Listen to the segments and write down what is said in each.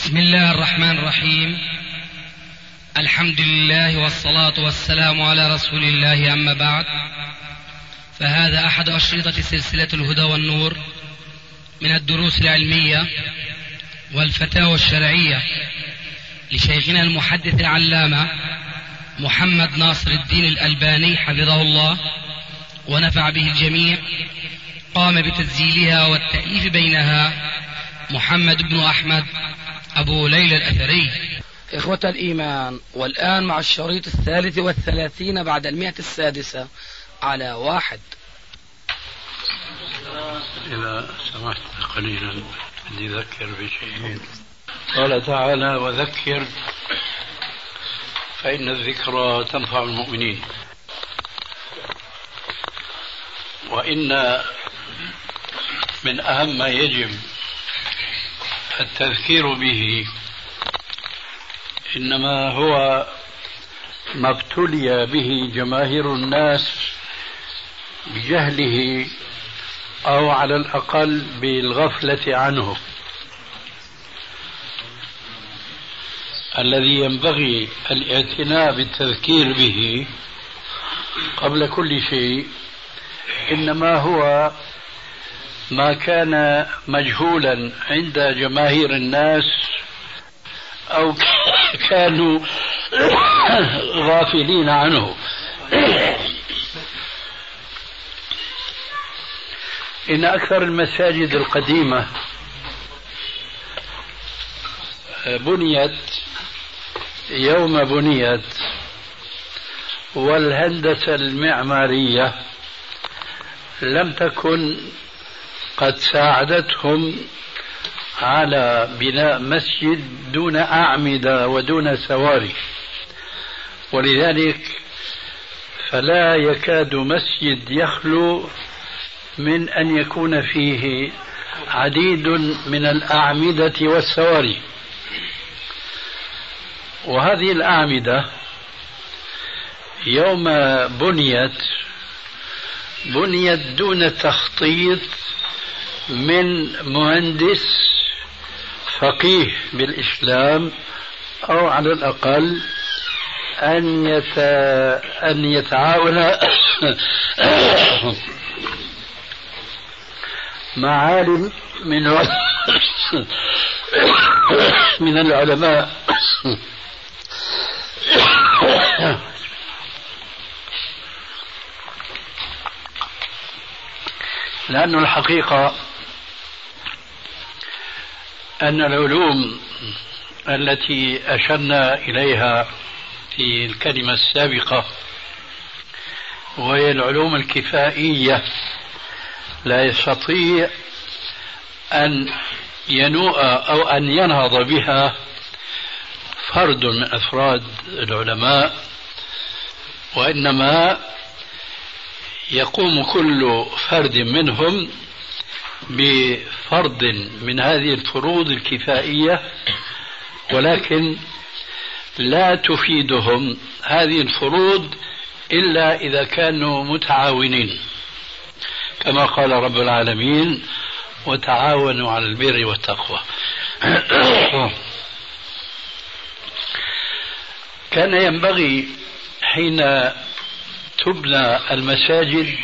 بسم الله الرحمن الرحيم. الحمد لله والصلاة والسلام على رسول الله، أما بعد، فهذا أحد أشرطة سلسلة الهدى والنور من الدروس العلمية والفتاوى الشرعية لشيخنا المحدث العلامة محمد ناصر الدين الألباني حفظه الله ونفع به الجميع. قام بتسجيلها والتأليف بينها محمد بن أحمد أبو ليلى الأثري. إخوة الإيمان، والآن مع الشريط 33 بعد 106 على 1. إذا سمحت قليلا لذكر بشيء. قال تعالى: وذكر فإن الذكرى تنفع المؤمنين. وإن من أهم ما يجب التذكير به إنما هو ما ابتلي به جماهير الناس بجهله أو على الأقل بالغفلة عنه، الذي ينبغي الاعتناء بالتذكير به قبل كل شيء. إنما هو ما كان مجهولا عند جماهير الناس أو كانوا غافلين عنه. إن أكثر المساجد القديمة بنيت يوم بنيت، والهندسة المعمارية لم تكن قد ساعدتهم على بناء مسجد دون أعمدة ودون سواري، ولذلك فلا يكاد مسجد يخلو من أن يكون فيه عديد من الأعمدة والسواري. وهذه الأعمدة يوم بنيت دون تخطيط من مهندس فقيه بالإسلام، أو على الأقل أن يتعاون مع عالم من العلماء. لأن الحقيقة أن العلوم التي أشرنا إليها في الكلمة السابقة، وهي العلوم الكفائية، لا يستطيع أن ينوء أو أن ينهض بها فرد من أفراد العلماء، وإنما يقوم كل فرد منهم بفرض من هذه الفروض الكفائية، ولكن لا تفيدهم هذه الفروض إلا إذا كانوا متعاونين، كما قال رب العالمين: وتعاونوا على البر والتقوى. كان ينبغي حين تبنى المساجد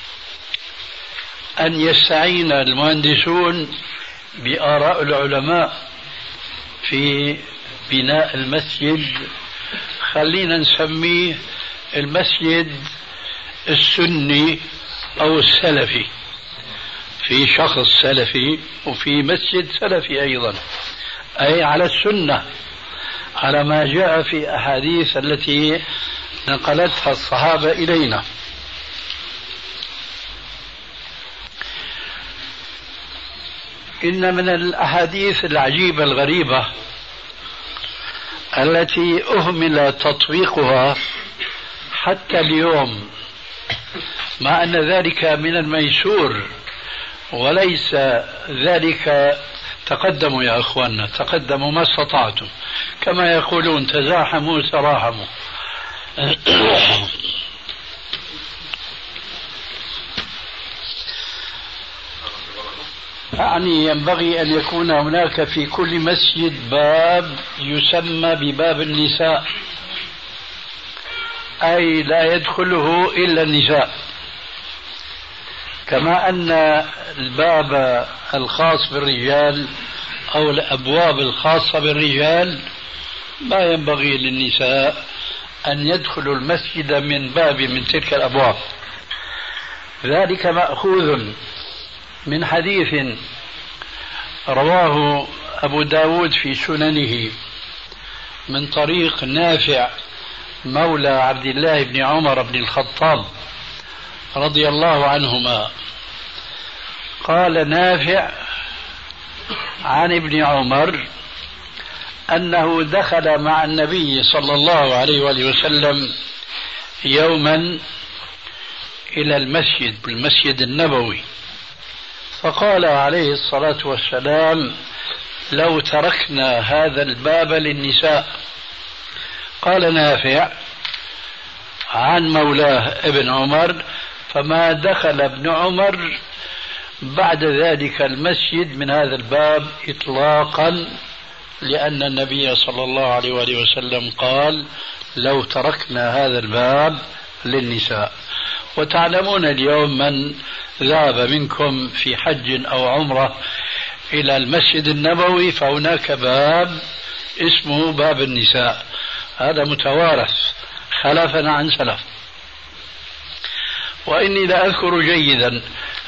أن يستعين المهندسون بآراء العلماء في بناء المسجد. خلينا نسميه المسجد السني أو السلفي، في شخص سلفي وفي مسجد سلفي أيضا، أي على السنة، على ما جاء في أحاديث التي نقلتها الصحابة إلينا. إن من الأحاديث العجيبة الغريبة التي أهمل تطبيقها حتى اليوم، مع أن ذلك من الميسور وليس ذلك. تقدموا يا أخواننا، تقدموا ما استطعتم، كما يقولون: تزاحموا تراحموا. يعني ينبغي أن يكون هناك في كل مسجد باب يسمى بباب النساء، أي لا يدخله إلا النساء، كما أن الباب الخاص بالرجال أو الأبواب الخاصة بالرجال ما ينبغي للنساء أن يدخلوا المسجد من باب من تلك الأبواب. ذلك مأخوذ من حديث رواه أبو داود في سننه من طريق نافع مولى عبد الله بن عمر بن الخطاب رضي الله عنهما. قال نافع عن ابن عمر أنه دخل مع النبي صلى الله عليه وآله وسلم يوما إلى المسجد النبوي، فقال عليه الصلاة والسلام: لو تركنا هذا الباب للنساء. قال نافع عن مولاه ابن عمر: فما دخل ابن عمر بعد ذلك المسجد من هذا الباب إطلاقا، لأن النبي صلى الله عليه وآله وسلم قال: لو تركنا هذا الباب للنساء. وتعلمون اليوم من ذهب منكم في حج أو عمرة إلى المسجد النبوي فهناك باب اسمه باب النساء، هذا متوارث خلفا عن سلف. وإني لأذكر جيدا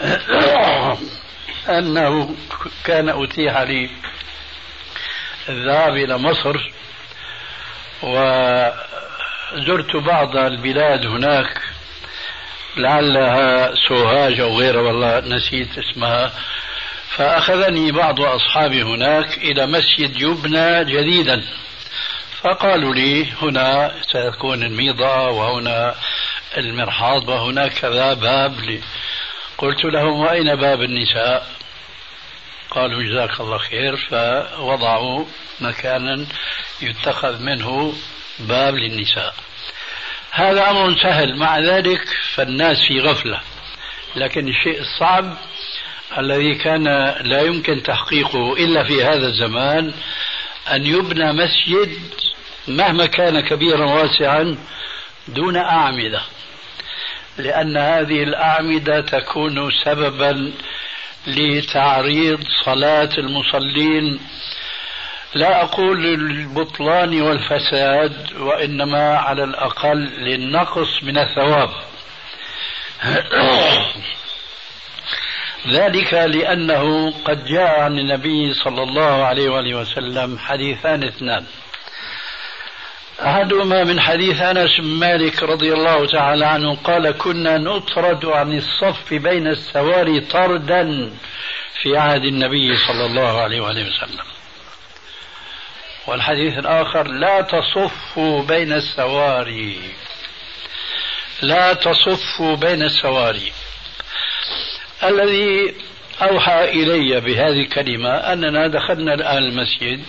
أنه كان أتيح لي الذهاب إلى مصر وزرت بعض البلاد هناك، لعلها سوهاج أو غيرها والله نسيت اسمها، فأخذني بعض أصحابي هناك إلى مسجد يبنى جديدا، فقالوا لي هنا سيكون الميضة وهنا المرحاض وهناك كذا باب لي. قلت لهم: وأين باب النساء؟ قالوا: جزاك الله خير. فوضعوا مكانا يتخذ منه باب للنساء. هذا أمر سهل، مع ذلك فالناس في غفلة. لكن الشيء الصعب الذي كان لا يمكن تحقيقه إلا في هذا الزمان أن يبنى مسجد مهما كان كبيرا واسعا دون أعمدة، لأن هذه الأعمدة تكون سببا لتعريض صلاة المصلين، لا أقول للبطلان والفساد، وإنما على الأقل للنقص من الثواب. ذلك لأنه قد جاء عن النبي صلى الله عليه وآله وسلم حديثان اثنان، أحدهما من حديث أنس بن مالك رضي الله تعالى عنه قال: كنا نطرد عن الصف بين السواري طردا في عهد النبي صلى الله عليه وآله وسلم. والحديث الآخر: لا تصفوا بين السواري، لا تصفوا بين السواري. الذي أوحى إلي بهذه الكلمة أننا دخلنا الآن المسجد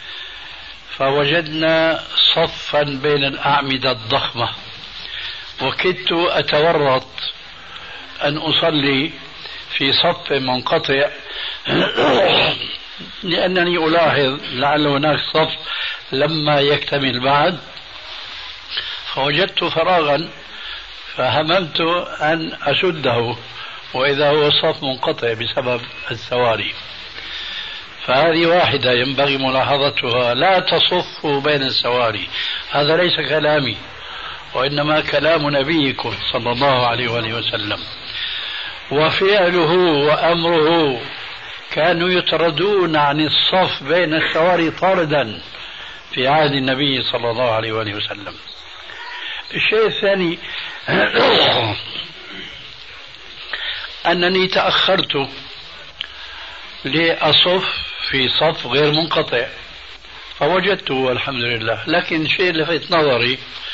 فوجدنا صفا بين الأعمدة الضخمة، وكدت أتورط أن أصلي في صف منقطع لأنني ألاحظ لعل هناك صف لما يكتمل بعد، فوجدت فراغا فهممت أن أسده، وإذا هو صف منقطع بسبب السواري. فهذه واحدة ينبغي ملاحظتها: لا تصفوا بين السواري. هذا ليس كلامي، وإنما كلام نبيكم صلى الله عليه وآله وسلم، وفعله وأمره كانوا يطردون عن الصف بين السواري طردا في عهد النبي صلى الله عليه وآله وسلم. الشيء الثاني أنني تأخرت لأصف في صف غير منقطع فوجدته والحمد لله. لكن الشيء اللي لفت نظري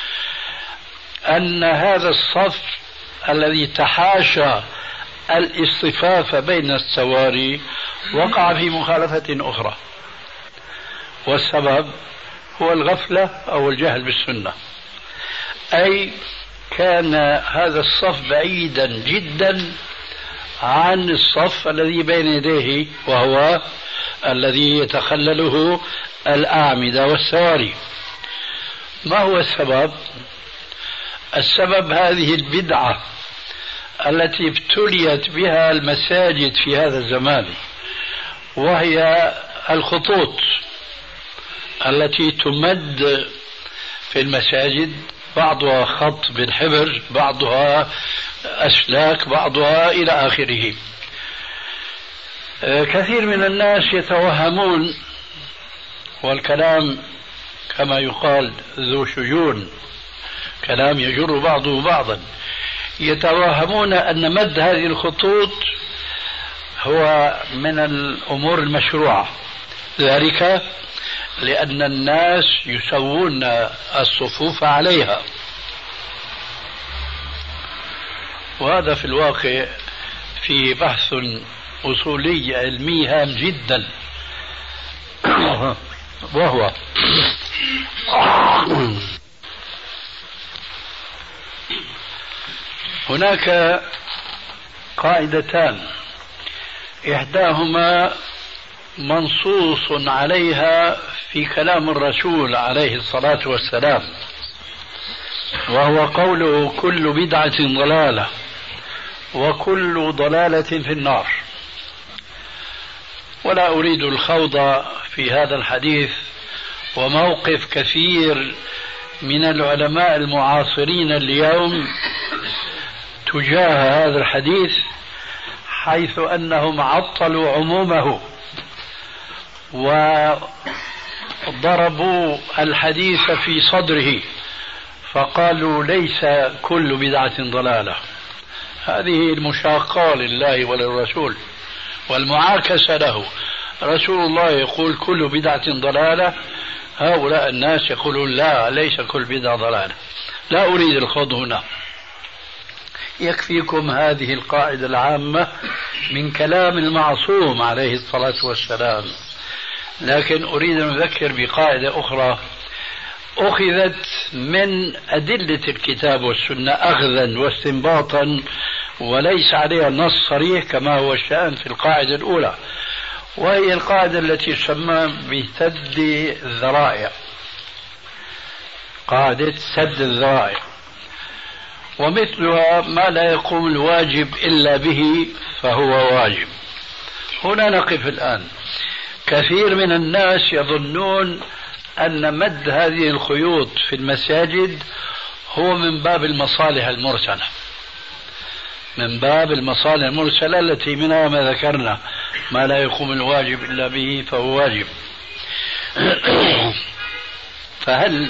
أن هذا الصف الذي تحاشى الاصطفاف بين السواري وقع في مخالفة أخرى، والسبب هو الغفلة أو الجهل بالسنة. أي كان هذا الصف بعيدا جدا عن الصف الذي بين يديه، وهو الذي يتخلله الأعمدة والسواري. ما هو السبب؟ السبب هذه البدعة التي ابتليت بها المساجد في هذا الزمان، وهي الخطوط التي تمد في المساجد، بعضها خط بالحبر، بعضها أسلاك، بعضها إلى آخره. كثير من الناس يتوهمون، والكلام كما يقال ذو شجون، كلام يجر بعضه بعضا، يتوهمون أن مد هذه الخطوط هو من الأمور المشروعة، ذلك لأن الناس يسوون الصفوف عليها. وهذا في الواقع في بحث أصولي علمي هام جدا، وهو هناك قاعدتان، إحداهما منصوص عليها في كلام الرسول عليه الصلاة والسلام، وهو قوله: كل بدعة ضلالة وكل ضلالة في النار. ولا أريد الخوض في هذا الحديث، وموقف كثير من العلماء المعاصرين اليوم تجاه هذا الحديث، حيث أنهم عطلوا عمومه وضربوا الحديث في صدره، فقالوا ليس كل بدعة ضلالة. هذه المشاقة لله وللرسول والمعاكسة له. رسول الله يقول كل بدعة ضلالة، هؤلاء الناس يقولون لا، ليس كل بدعة ضلالة. لا أريد الخوض هنا، يكفيكم هذه القاعدة العامة من كلام المعصوم عليه الصلاة والسلام. لكن أريد أن أذكر بقاعدة أخرى أخذت من أدلة الكتاب والسنة أخذا واستنباطا، وليس عليها نص صريح كما هو الشأن في القاعدة الأولى، وهي القاعدة التي تسمى بسد الذرائع، قاعدة سد الذرائع. ومثلها ما لا يقوم الواجب إلا به فهو واجب. هنا نقف الآن. كثير من الناس يظنون أن مد هذه الخيوط في المساجد هو من باب المصالح المرسلة، من باب المصالح المرسلة التي منها ما ذكرنا: ما لا يقوم الواجب إلا به فهو واجب. فهل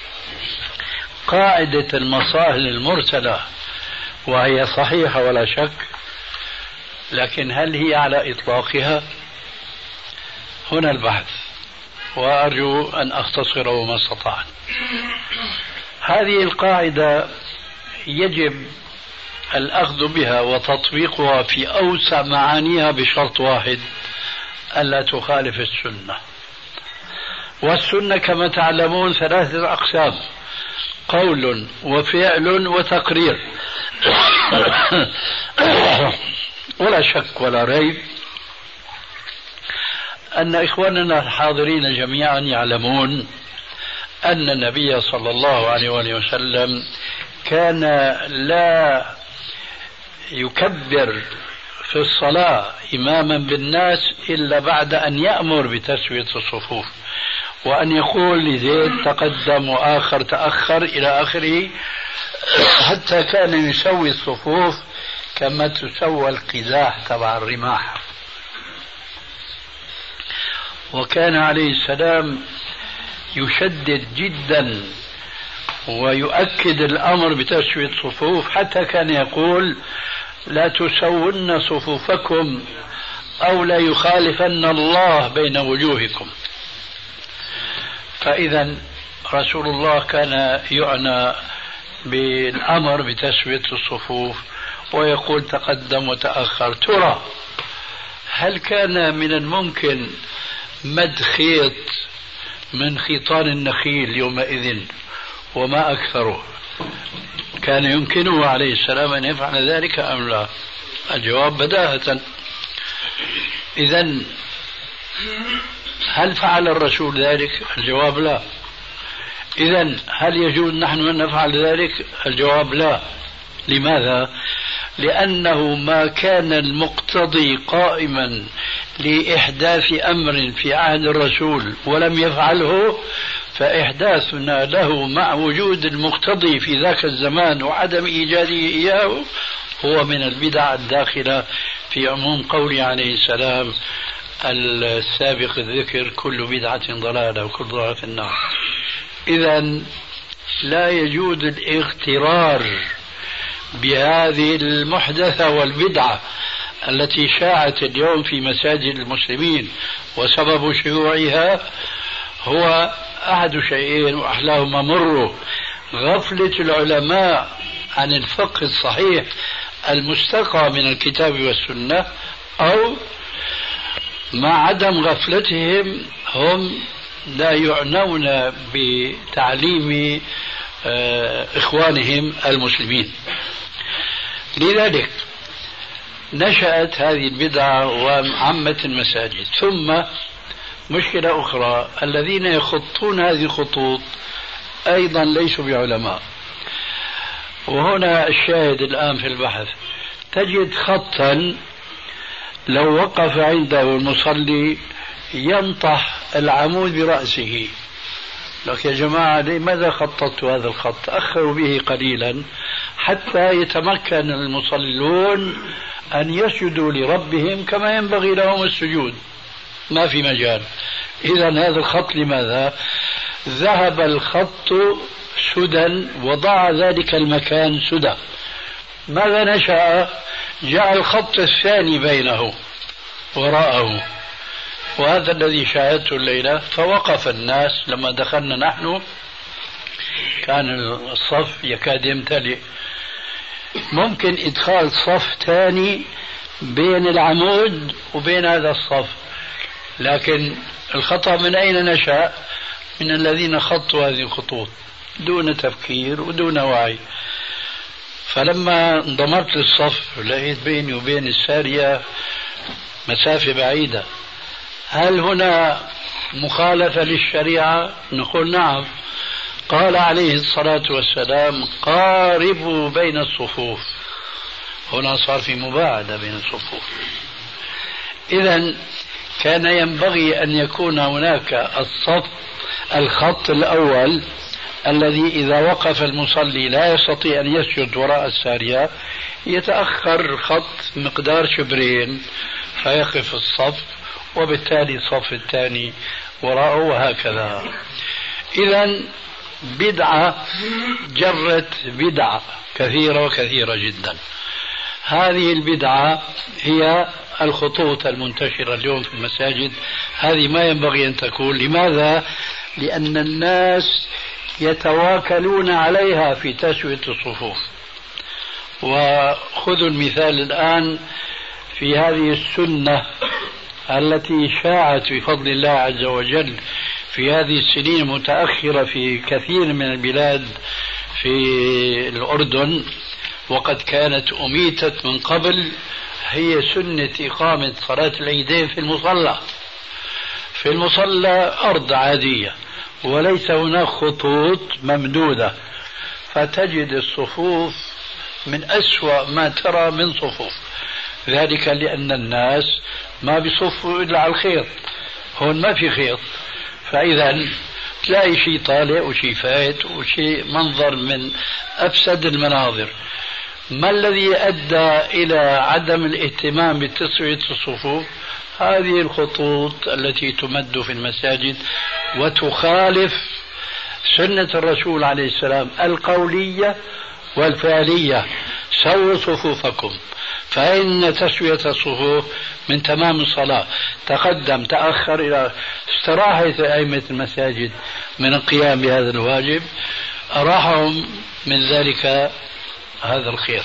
قاعدة المصالح المرسلة وهي صحيحة ولا شك، لكن هل هي على إطلاقها؟ هنا البحث، وأرجو أن أختصره ما استطعت. هذه القاعدة يجب الأخذ بها وتطبيقها في أوسع معانيها بشرط واحد: ألا تخالف السنة. والسنة كما تعلمون 3 أقسام: قول وفعل وتقرير. ولا شك ولا ريب أن إخواننا الحاضرين جميعا يعلمون أن النبي صلى الله عليه وسلم كان لا يكبر في الصلاة إماما بالناس إلا بعد أن يأمر بتسوية الصفوف، وأن يقول لزيد تقدم وآخر تأخر إلى آخره، حتى كان يسوي الصفوف كما تسوى القداح تبع الرماح. وكان عليه السلام يشدد جدا ويؤكد الأمر بتسوية الصفوف، حتى كان يقول: لا تسون صفوفكم أو لا يخالفن الله بين وجوهكم. فإذا رسول الله كان يعنى بالأمر بتسوية الصفوف ويقول تقدم وتأخر. ترى هل كان من الممكن مد خيط من خيطان النخيل يومئذ وما أكثره؟ كان يمكنه عليه السلام أن يفعل ذلك أم لا؟ الجواب بداهة. إذن هل فعل الرسول ذلك؟ الجواب لا. إذن هل يجوز نحن أن نفعل ذلك؟ الجواب لا. لماذا؟ لأنه ما كان المقتضي قائما لإحداث أمر في عهد الرسول ولم يفعله، فإحداثنا له مع وجود المقتضي في ذاك الزمان وعدم إيجاده إياه هو من البدع الداخلة في عموم قوله عليه السلام السابق الذكر: كل بدعة ضلالة وكل ضلالة في النار. إذن لا يجوز الاغترار بهذه المحدثة والبدعة التي شاعت اليوم في مساجد المسلمين، وسبب شيوعها هو أحد شيئين وأحلاهما مر: غفلة العلماء عن الفقه الصحيح المستقى من الكتاب والسنة، أو مع عدم غفلتهم هم لا يعنون بتعليم إخوانهم المسلمين. لذلك نشأت هذه البدعة وعمت المساجد. ثم مشكلة أخرى: الذين يخطون هذه الخطوط أيضا ليسوا بعلماء. وهنا الشاهد الآن في البحث: تجد خطا لو وقف عنده المصلي ينطح العمود برأسه. لك يا جماعة لماذا خططت هذا الخط؟ تأخروا به قليلا حتى يتمكن المصلون أن يسجدوا لربهم كما ينبغي لهم السجود، ما في مجال. إذن هذا الخط لماذا؟ ذهب الخط سدى وضع ذلك المكان سدى. ماذا نشأ؟ جاء الخط الثاني بينه وراءه، وهذا الذي شاهدته الليلة. فوقف الناس لما دخلنا نحن كان الصف يكاد يمتلئ، ممكن إدخال صف ثاني بين العمود وبين هذا الصف، لكن الخطأ من أين نشأ؟ من الذين خطوا هذه الخطوط دون تفكير ودون وعي. فلما انضمرت للصف لقيت بيني وبين السارية مسافة بعيدة. هل هنا مخالفة للشريعة؟ نقول نعم. قال عليه الصلاة والسلام: قاربوا بين الصفوف. هنا صار في مباعدة بين الصفوف. إذن كان ينبغي أن يكون هناك الخط الأول الذي إذا وقف المصلي لا يستطيع أن يسجد وراء السارية، يتأخر خط مقدار شبرين فيقف الصف، وبالتالي الصف الثاني وراءه، وهكذا. إذن بدعة جرت بدعة كثيرة وكثيرة جدا. هذه البدعة هي الخطوط المنتشرة اليوم في المساجد. هذه ما ينبغي أن تكون. لماذا؟ لأن الناس يتواكلون عليها في تسوية الصفوف. وخذوا المثال الآن في هذه السنة التي شاعت بفضل الله عز وجل في هذه السنين المتأخرة في كثير من البلاد في الأردن، وقد كانت أميتت من قبل، هي سنة إقامة صلاة العيدين في المصلى. في المصلى أرض عادية وليس هناك خطوط ممدودة، فتجد الصفوف من أسوأ ما ترى من صفوف. ذلك لأن الناس ما بيصفوا إلا على الخيط، هون ما في خيط، فإذا تلاقي شيء طالع وشيء فايت وشيء منظر من أفسد المناظر. ما الذي أدى إلى عدم الاهتمام بتسوية الصفوف؟ هذه الخطوط التي تمد في المساجد وتخالف سنة الرسول عليه السلام القولية والفعلية: سووا صفوفكم، فإن تسوية الصفوف من تمام الصلاة. تقدم تأخر إلى استراحة أئمة المساجد من القيام بهذا الواجب، أراحهم من ذلك هذا الخير.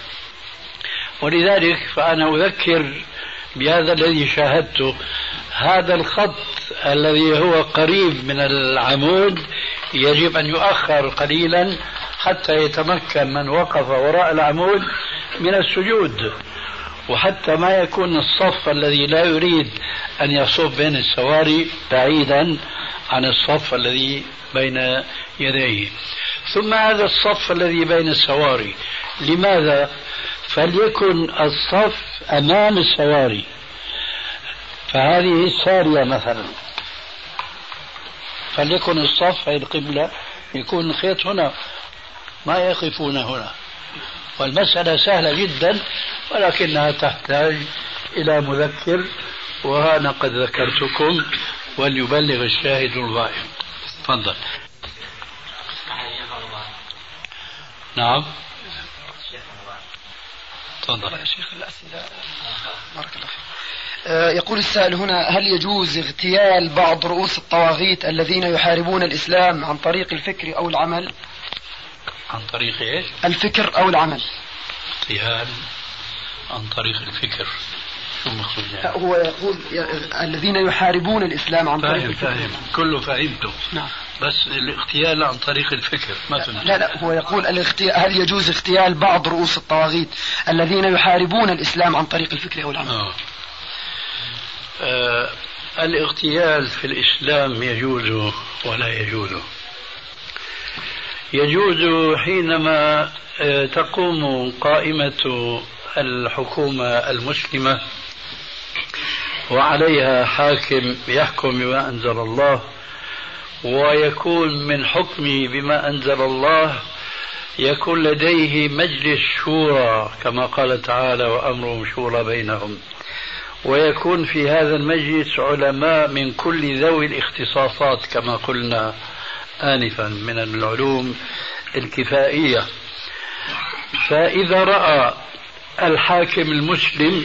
ولذلك فأنا أذكر بهذا الذي شاهدته. هذا الخط الذي هو قريب من العمود يجب أن يؤخر قليلا حتى يتمكن من وقف وراء العمود من السجود. وحتى ما يكون الصف الذي لا يريد أن يصف بين السواري بعيدا عن الصف الذي بين يديه. ثم هذا الصف الذي بين السواري لماذا؟ فليكن الصف أمام السواري، فهذه السارية مثلا، فليكن الصف أي القبلة يكون الخيط هنا، ما يقفون هنا. والمسألة سهلة جدا ولكنها تحتاج إلى مذكر، وأنا قد ذكرتكم وليبلغ الشاهد الغائب. تفضل. نعم تفضل يا شيخ. الأسئلة بارك الله فيك. يقول السائل هنا: هل يجوز اغتيال بعض رؤوس الطواغيت الذين يحاربون الإسلام عن طريق الفكر أو العمل؟ عن طريق ايش؟ الفكر أو العمل. اغتيال عن طريق الفكر، شو المقصود يعني؟ هو يقول الذين يحاربون الإسلام عن طريق الفكر. فاهم كله فهمته. نعم. بس الاغتيال عن طريق الفكر ما فهمت. لا هو يقول هل يجوز اغتيال بعض رؤوس الطواغيت الذين يحاربون الإسلام عن طريق الفكر أو العمل؟ الاغتيال في الإسلام يجوز ولا يجوز؟ يجوز حينما تقوم قائمة الحكومة المسلمة وعليها حاكم يحكم بما أنزل الله، ويكون من حكمه بما أنزل الله يكون لديه مجلس شورى كما قال تعالى: وأمرهم شورى بينهم، ويكون في هذا المجلس علماء من كل ذوي الاختصاصات كما قلنا آنفا من العلوم الكفائية. فإذا رأى الحاكم المسلم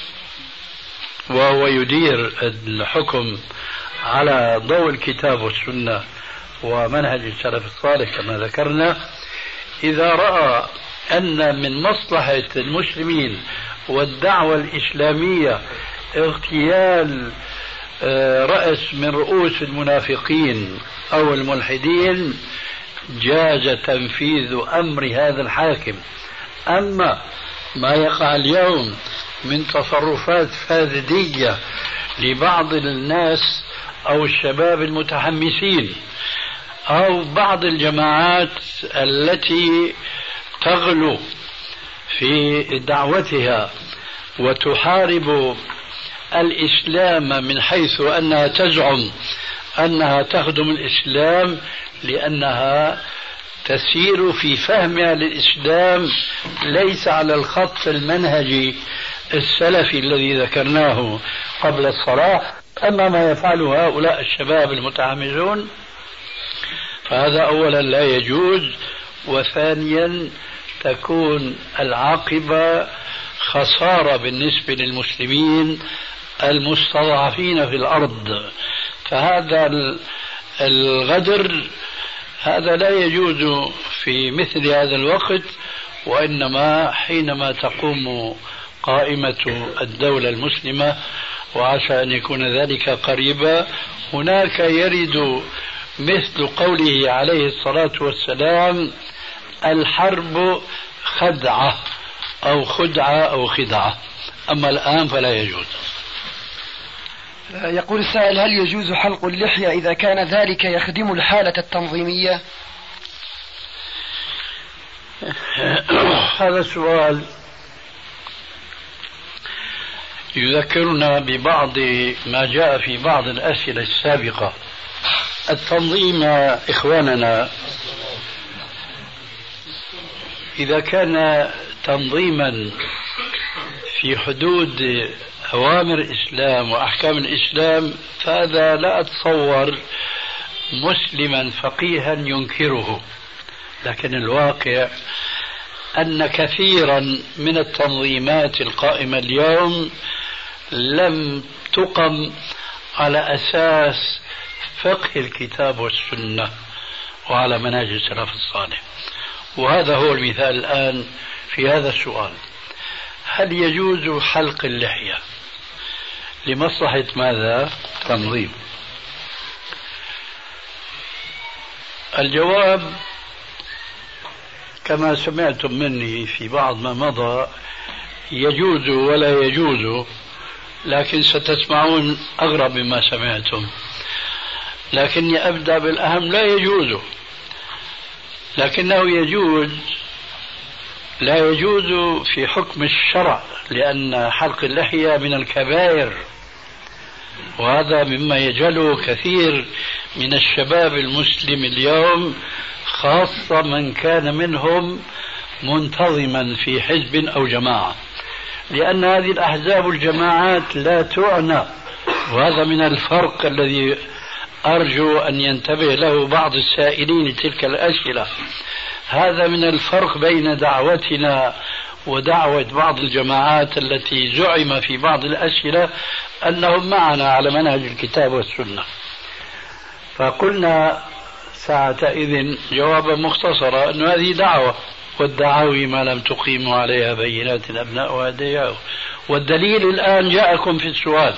وهو يدير الحكم على ضوء الكتاب والسنة ومنهج السلف الصالح كما ذكرنا، إذا رأى أن من مصلحة المسلمين والدعوة الإسلامية اغتيال رأس من رؤوس المنافقين أو الملحدين، جاز تنفيذ أمر هذا الحاكم. أما ما يقع اليوم من تصرفات فاسدية لبعض الناس أو الشباب المتحمسين أو بعض الجماعات التي تغلو في دعوتها وتحارب الإسلام من حيث أنها تزعم أنها تخدم الإسلام لأنها تسير في فهمها للإسلام ليس على الخط المنهجي السلفي الذي ذكرناه قبل الصلاة. أما ما يفعله هؤلاء الشباب المتحمسون فهذا أولا لا يجوز، وثانيا تكون العاقبة خسارة بالنسبة للمسلمين المستضعفين في الأرض. فهذا الغدر هذا لا يجوز في مثل هذا الوقت، وإنما حينما تقوم قائمة الدولة المسلمة، وعسى أن يكون ذلك قريبا، هناك يرد مثل قوله عليه الصلاة والسلام: الحرب خدعة أو خدعة أو خدعة. أما الآن فلا يجوز. يقول السائل: هل يجوز حلق اللحية إذا كان ذلك يخدم الحالة التنظيمية؟ هذا السؤال يذكرنا ببعض ما جاء في بعض الأسئلة السابقة. التنظيم إخواننا إذا كان تنظيما في حدود أوامر الإسلام وأحكام الإسلام فهذا لا أتصور مسلما فقيها ينكره. لكن الواقع أن كثيرا من التنظيمات القائمة اليوم لم تقم على أساس فقه الكتاب والسنة وعلى منهج السلف الصالح. وهذا هو المثال الآن في هذا السؤال: هل يجوز حلق اللحية لمصلحة ماذا؟ تنظيم. الجواب كما سمعتم مني في بعض ما مضى يجوز ولا يجوز، لكن ستسمعون أغرب مما سمعتم، لكني أبدأ بالأهم. لا يجوز، لكنه يجوز، لا يجوز في حكم الشرع، لأن حلق اللحية من الكبائر، وهذا مما يجهله كثير من الشباب المسلم اليوم، خاصة من كان منهم منتظما في حزب أو جماعة، لأن هذه الأحزاب والجماعات لا تعنى. وهذا من الفرق الذي أرجو أن ينتبه له بعض السائلين لتلك الأسئلة. هذا من الفرق بين دعوتنا ودعوة بعض الجماعات التي زعم في بعض الأسئلة أنهم معنا على منهج الكتاب والسنة. فقلنا ساعتئذ جوابا مختصرا أن هذه دعوة، والدعاوي ما لم تقيموا عليها بينات أبناء أدعياء. والدليل الآن جاءكم في السؤال.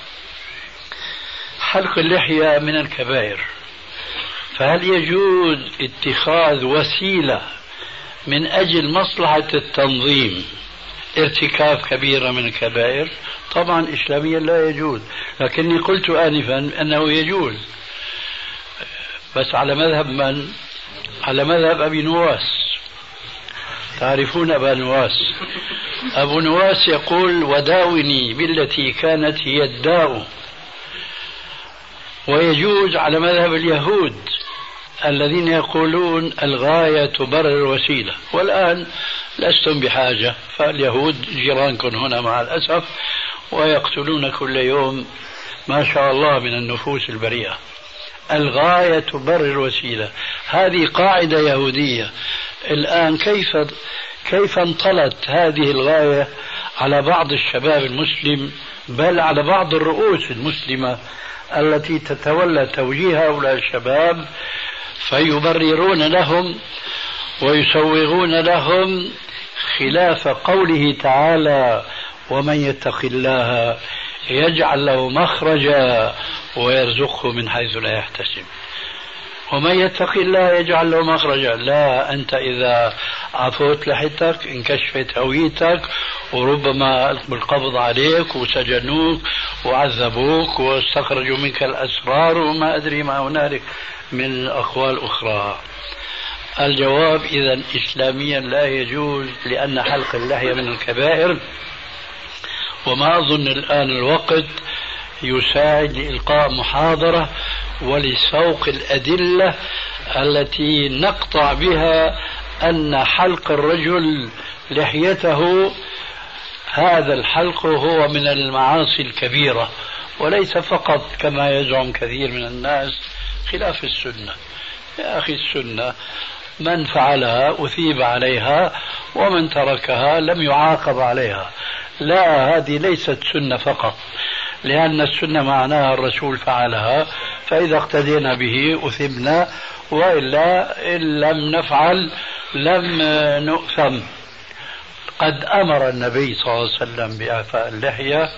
حلق اللحية من الكبائر، فهل يجوز اتخاذ وسيلة من أجل مصلحة التنظيم ارتكاب كبيرة من الكبائر؟ طبعا إسلاميا لا يجوز، لكني قلت آنفا أنه يجوز، بس على مذهب من؟ على مذهب أبي نواس. تعرفون أبا نواس؟ أبو نواس يقول: وداوني بالتي كانت هي الداء. ويجوز على مذهب اليهود الذين يقولون الغاية تبرر الوسيلة. والآن لستم بحاجة، فاليهود جيرانكم هنا مع الأسف، ويقتلون كل يوم ما شاء الله من النفوس البريئة. الغاية تبرر الوسيلة، هذه قاعدة يهودية. الآن كيف انطلت هذه الغاية على بعض الشباب المسلم، بل على بعض الرؤوس المسلمة التي تتولى توجيه هؤلاء الشباب، فيبررون لهم ويسوغون لهم خلاف قوله تعالى: ومن يتق الله يجعل له مخرجا ويرزقه من حيث لا يحتسب. ومن يتق الله يجعل له مخرجا، لا، أنت إذا عفوت لحيتك انكشفت هويتك، وربما بالقبض عليك وسجنوك وعذبوك واستخرجوا منك الأسرار وما أدري ما هنالك من أقوال أخرى. الجواب إذن إسلاميا لا يجوز، لأن حلق اللحية من الكبائر. وما أظن الآن الوقت يساعد لإلقاء محاضرة ولسوق الأدلة التي نقطع بها أن حلق الرجل لحيته، هذا الحلق هو من المعاصي الكبيرة، وليس فقط كما يزعم كثير من الناس خلاف السنة. يا أخي، السنة من فعلها أثيب عليها، ومن تركها لم يعاقب عليها. لا، هذه ليست سنة فقط، لأن السنة معناها الرسول فعلها، فإذا اقتدينا به أثبنا، وإلا إن لم نفعل لم نؤثم. قد أمر النبي صلى الله عليه وسلم بإعفاء اللحية،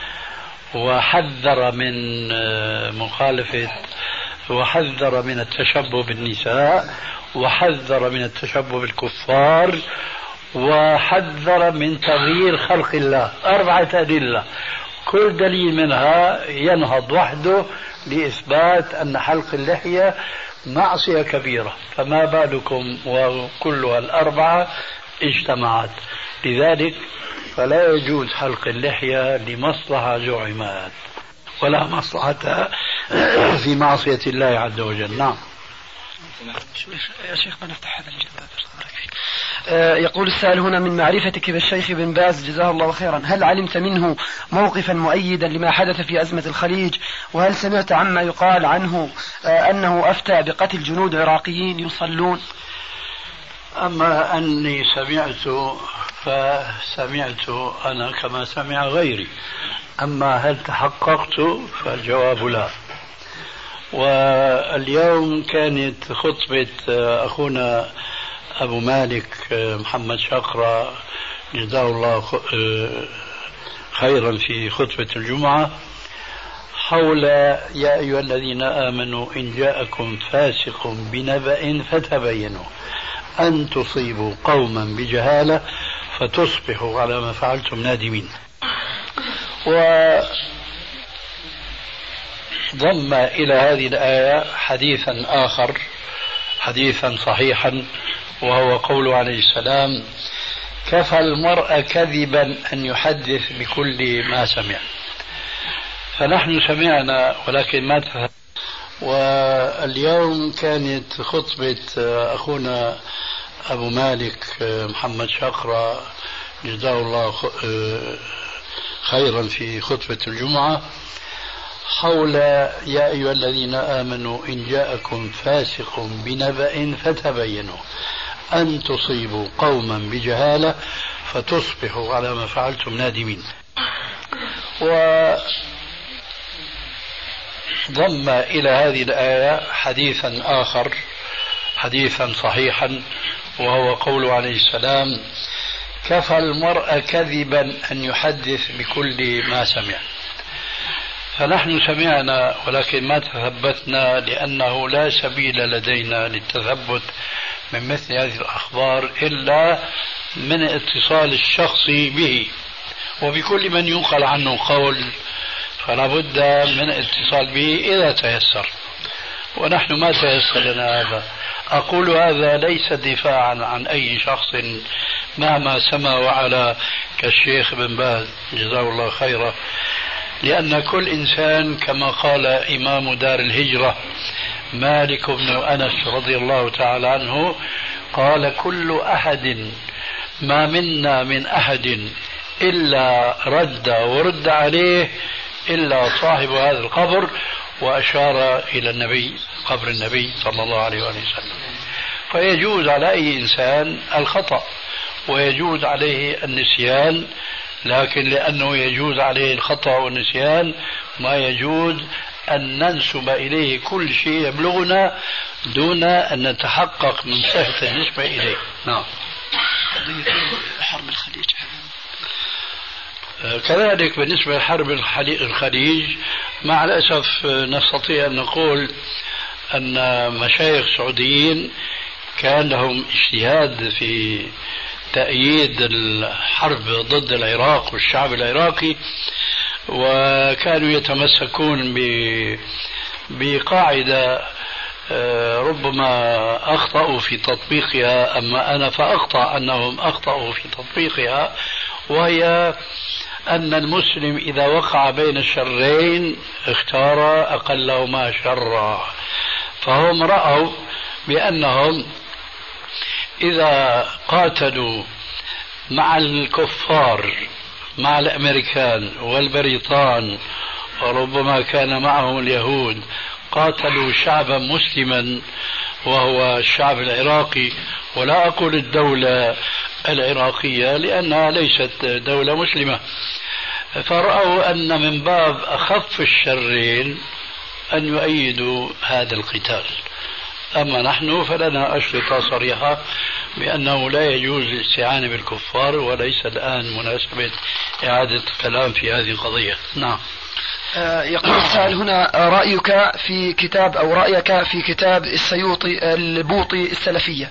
وحذر من مخالفة، وحذر من التشبه بالنساء، وحذر من التشبه بالكفار، وحذر من تغيير خلق الله. 4 أدلة، كل دليل منها ينهض وحده لإثبات أن حلق اللحية معصية كبيرة، فما بالكم وكلها ال4 اجتمعت. لذلك فلا يجوز حلق اللحية لمصلحة زعمات، ولا مصلحة في معصية الله عز وجل. نعم يا شيخ، بنفتح هذا الجواب. يقول السائل هنا: من معرفتك بالشيخ بن باز جزاه الله خيرا، هل علمت منه موقفا مؤيدا لما حدث في أزمة الخليج؟ وهل سمعت عما يقال عنه أنه أفتى بقتل جنود عراقيين يصلون؟ أما أني سمعت فسمعت أنا كما سمع غيري، أما هل تحققت فالجواب لا. واليوم كانت خطبة أخونا أبو مالك محمد شقرة جزاه الله خيرا في خطبة الجمعة حول: يا أيها الذين آمنوا إن جاءكم فاسق بنبأ فتبينوا أن تصيبوا قوما بجهالة فتصبحوا على ما فعلتم نادمين. وضم إلى هذه الآية حديثا آخر، حديثا صحيحا، وهو قوله عليه السلام: كفى المرء كذبا أن يحدث بكل ما سمع. فنحن سمعنا ولكن ما تفهم. واليوم كانت خطبة أخونا أبو مالك محمد شقرة جزاه الله خيرا في خطبة الجمعة حول يا أيها الذين آمنوا إن جاءكم فاسق بنبأ فتبينوا أن تصيبوا قوما بجهالة فتصبحوا على ما فعلتم نادمين. وضم إلى هذه الآية حديثا آخر، حديثا صحيحا، وهو قوله عليه السلام: كفى المرء كذبا أن يحدث بكل ما سمع. فنحن سمعنا ولكن ما تثبتنا، لأنه لا سبيل لدينا للتثبت من مثل هذه الأخبار إلا من اتصال الشخص به، وبكل من ينقل عنه قول فلا بد من اتصال به إذا تيسر، ونحن ما تيسر لنا هذا. أقول هذا ليس دفاعا عن أي شخص مهما سما وعلى كالشيخ بن باز جزاه الله خيرا، لأن كل إنسان كما قال إمام دار الهجرة مالك بن أنس رضي الله تعالى عنه قال: كل أحد ما منا من أحد إلا ورد عليه إلا صاحب هذا القبر، وأشار إلى النبي، قبر النبي صلى الله عليه وسلم. فيجوز على أي إنسان الخطأ ويجوز عليه النسيان، لكن لأنه يجوز عليه الخطأ والنسيان ما يجوز أن ننسب إليه كل شيء يبلغنا دون أن نتحقق من صحة النسبة إليه. نعم. حرب الخليج كذلك بالنسبة لحرب الخليج مع الأسف نستطيع أن نقول أن مشايخ سعوديين كان لهم اجتهاد في تأييد الحرب ضد العراق والشعب العراقي، وكانوا يتمسكون بقاعدة ربما أخطأوا في تطبيقها، أما أنا فأخطأ أنهم أخطأوا في تطبيقها، وهي أن المسلم إذا وقع بين الشرين اختار أقلهما شرا. فهم رأوا بأنهم إذا قاتلوا مع الكفار، مع الأمريكان والبريطان وربما كان معهم اليهود، قاتلوا شعبا مسلما وهو الشعب العراقي، ولا أقول الدولة العراقية لأنها ليست دولة مسلمة، فرأوا أن من باب أخف الشرين أن يؤيدوا هذا القتال. أما نحن فلنا أشرطة صريحة بأنه لا يجوز الاستعانة بالكفار، وليس الآن مناسبة إعادة الكلام في هذه القضية. نعم. يقول السائل هنا: رأيك في كتاب أو رأيك في كتاب البوطي السلفية؟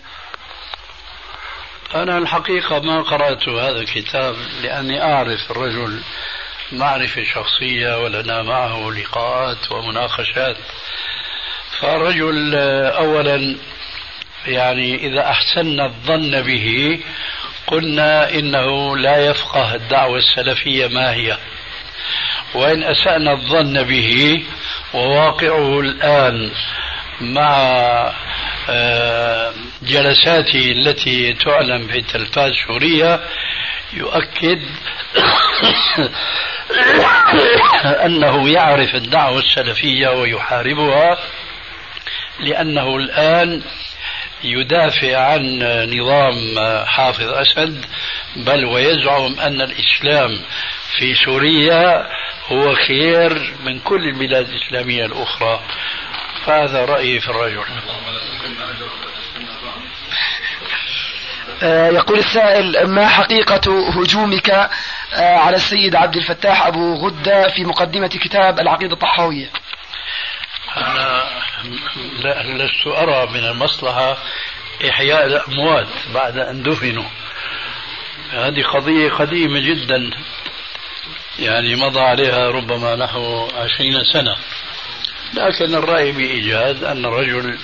أنا الحقيقة ما قرأت هذا الكتاب لأني أعرف الرجل معرفة شخصية ولنا معه لقاءات ومناقشات. فالرجل أولا يعني إذا أحسننا الظن به قلنا إنه لا يفقه الدعوة السلفية ما هي، وإن أسأنا الظن به وواقعه الآن مع جلساته التي تعلن في التلفاز السورية يؤكد أنه يعرف الدعوة السلفية ويحاربها، لأنه الآن يدافع عن نظام حافظ أسد، بل ويزعم أن الإسلام في سوريا هو خير من كل البلاد الإسلامية الأخرى. فهذا رأيي في الرجل. يقول السائل: ما حقيقة هجومك على السيد عبد الفتاح أبو غدة في مقدمة كتاب العقيدة الطحاوية؟ أنا لست أرى من المصلحة إحياء الأموات بعد أن دفنوا، هذه قضية قديمة جدا، يعني مضى عليها ربما نحو 20 سنة، لكن الرأي بإيجاز أن الرجل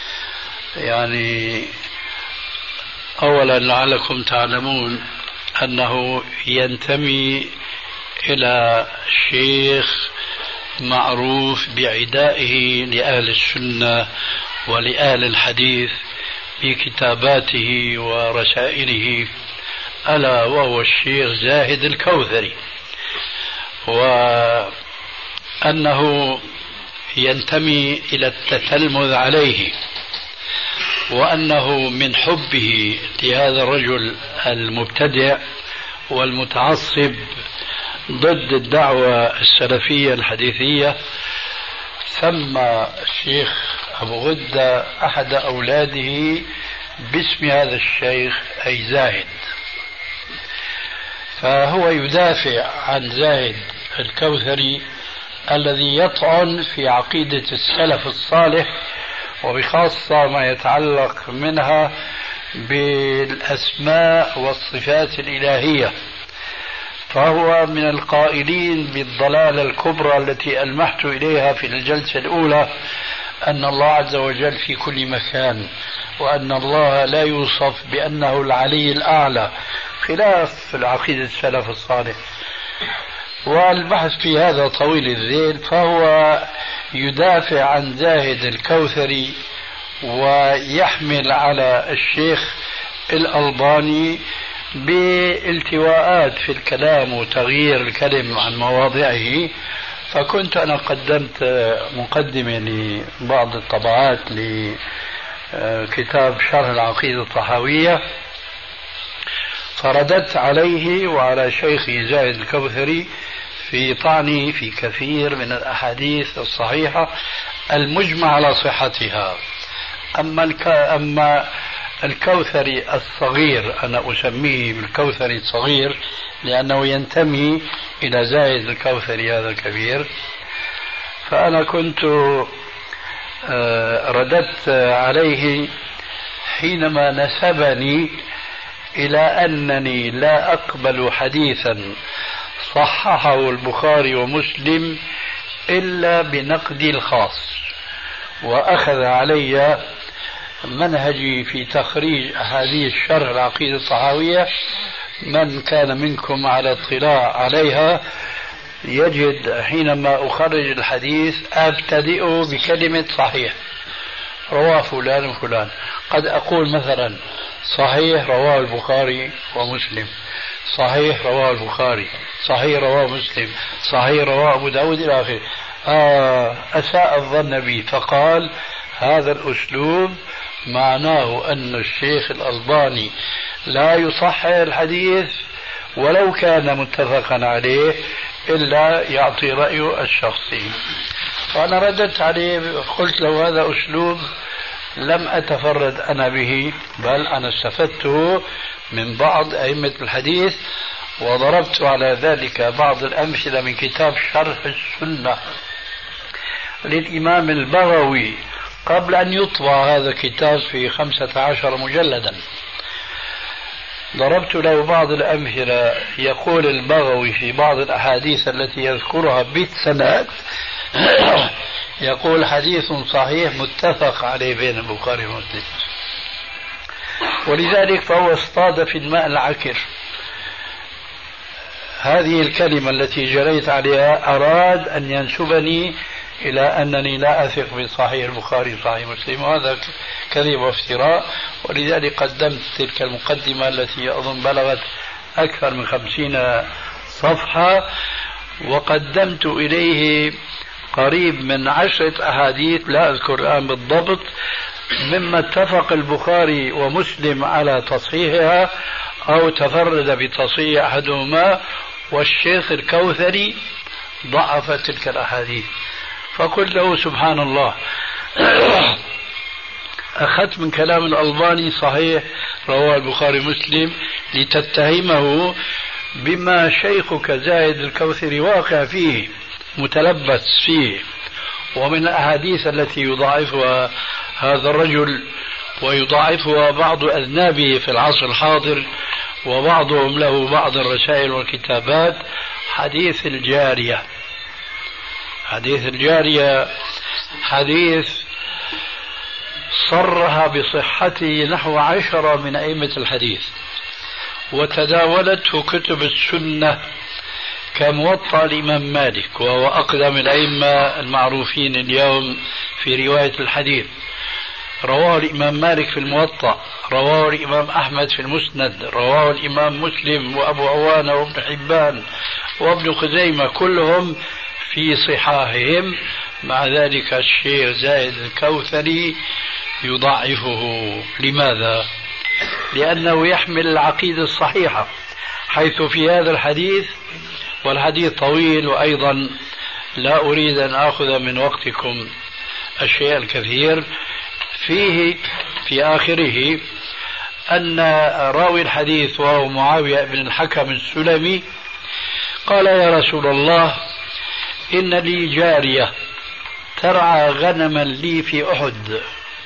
يعني أولا لعلكم تعلمون أنه ينتمي إلى شيخ معروف بعدائه لأهل السنة ولأهل الحديث بكتاباته ورسائله، ألا وهو الشيخ زاهد الكوثري، وأنه ينتمي إلى التتلمذ عليه، وأنه من حبه لهذا الرجل المبتدع والمتعصب ضد الدعوة السلفية الحديثية سمى الشيخ أبو غدة أحد أولاده باسم هذا الشيخ أي زاهد. فهو يدافع عن زاهد الكوثري الذي يطعن في عقيدة السلف الصالح، وبخاصة ما يتعلق منها بالأسماء والصفات الإلهية. فهو من القائلين بالضلالة الكبرى التي ألمحت إليها في الجلسة الأولى، أن الله عز وجل في كل مكان، وأن الله لا يوصف بأنه العلي الأعلى، خلاف العقيدة السلف الصالح. والبحث في هذا طويل الذيل. فهو يدافع عن زاهد الكوثري ويحمل على الشيخ الألباني بالتواءات في الكلام وتغيير الكلم عن مواضعه. فكنت أنا قدمت مقدمة لبعض الطبعات لكتاب شرح العقيدة الطحاوية، فرددت عليه وعلى شيخي زاهد الكوثري في طعني في كثير من الأحاديث الصحيحة المجمع على صحتها. أما الكوثري الصغير، أنا أسميه بالكوثري الصغير لأنه ينتمي إلى زاهد الكوثري هذا الكبير، فأنا كنت رددت عليه حينما نسبني إلى أنني لا أقبل حديثا صححه البخاري ومسلم إلا بنقدي الخاص، وأخذ علي منهجي في تخريج أحاديث شرح العقيدة الطحاوية. من كان منكم على اطلاع عليها يجد حينما أخرج الحديث أبتدئ بكلمة صحيح، رواه فلان وفلان. قد أقول مثلا صحيح رواه البخاري ومسلم، صحيح رواه البخاري، صحيح رواه مسلم، صحيح رواه أبو داود إلى آخره. أساء الظن بي فقال هذا الأسلوب معناه أن الشيخ الألباني لا يصحح الحديث ولو كان متفقا عليه إلا يعطي رأيه الشخصي. فأنا رددت عليه قلت له هذا أسلوب لم أتفرد أنا به، بل أنا استفدته من بعض أئمة الحديث، وضربت على ذلك بعض الأمثلة من كتاب شرح السنة للإمام البغوي قبل أن يطبع هذا الكتاب في 15 مجلدا. ضربت له بعض الأمثلة. يقول البغوي في بعض الأحاديث التي يذكرها بالسند يقول حديث صحيح متفق عليه بين البخاري ومسلم. ولذلك فهو اصطاد في الماء العكر. هذه الكلمة التي جريت عليها أراد أن ينسبني إلى أنني لا أثق بصحيح البخاري وصحيح مسلم، وهذا كذب وافتراء. ولذلك قدمت تلك المقدمة التي أظن بلغت أكثر من 50 صفحة، وقدمت إليه قريب من 10 أحاديث لا أذكر الآن بالضبط مما اتفق البخاري ومسلم على تصحيحها أو تفرد بتصحيح أحدهما، والشيخ الكوثري ضعف تلك الأحاديث. فقلت له سبحان الله، أخذت من كلام الألباني صحيح رواه البخاري مسلم لتتهمه بما شيخك زاهد الكوثري واقع فيه متلبس فيه، ومن الأحاديث التي يضاعفها هذا الرجل ويضاعفها بعض أذنابه في العصر الحاضر، وبعضهم له بعض الرسائل والكتابات حديث الجارية. حديث الجارية حديث صرها بصحته نحو 10 من أئمة الحديث، وتداولته كتب السنة كموطأ الإمام مالك، وهو أقدم الأئمة المعروفين اليوم في رواية الحديث. رواه الإمام مالك في الموطأ، رواه الإمام أحمد في المسند، رواه الإمام مسلم وأبو عوانة وابن حبان وابن خزيمة، كلهم في صحاحهم. مع ذلك الشيخ زايد الكوثري يضعفه. لماذا؟ لأنه يحمل العقيدة الصحيحة، حيث في هذا الحديث، والحديث طويل، وأيضا لا أريد أن أخذ من وقتكم الشيء الكثير، فيه في آخره أن راوي الحديث وهو معاوية بن الحكم السلمي قال: يا رسول الله، إن لي جارية ترعى غنما لي في أحد،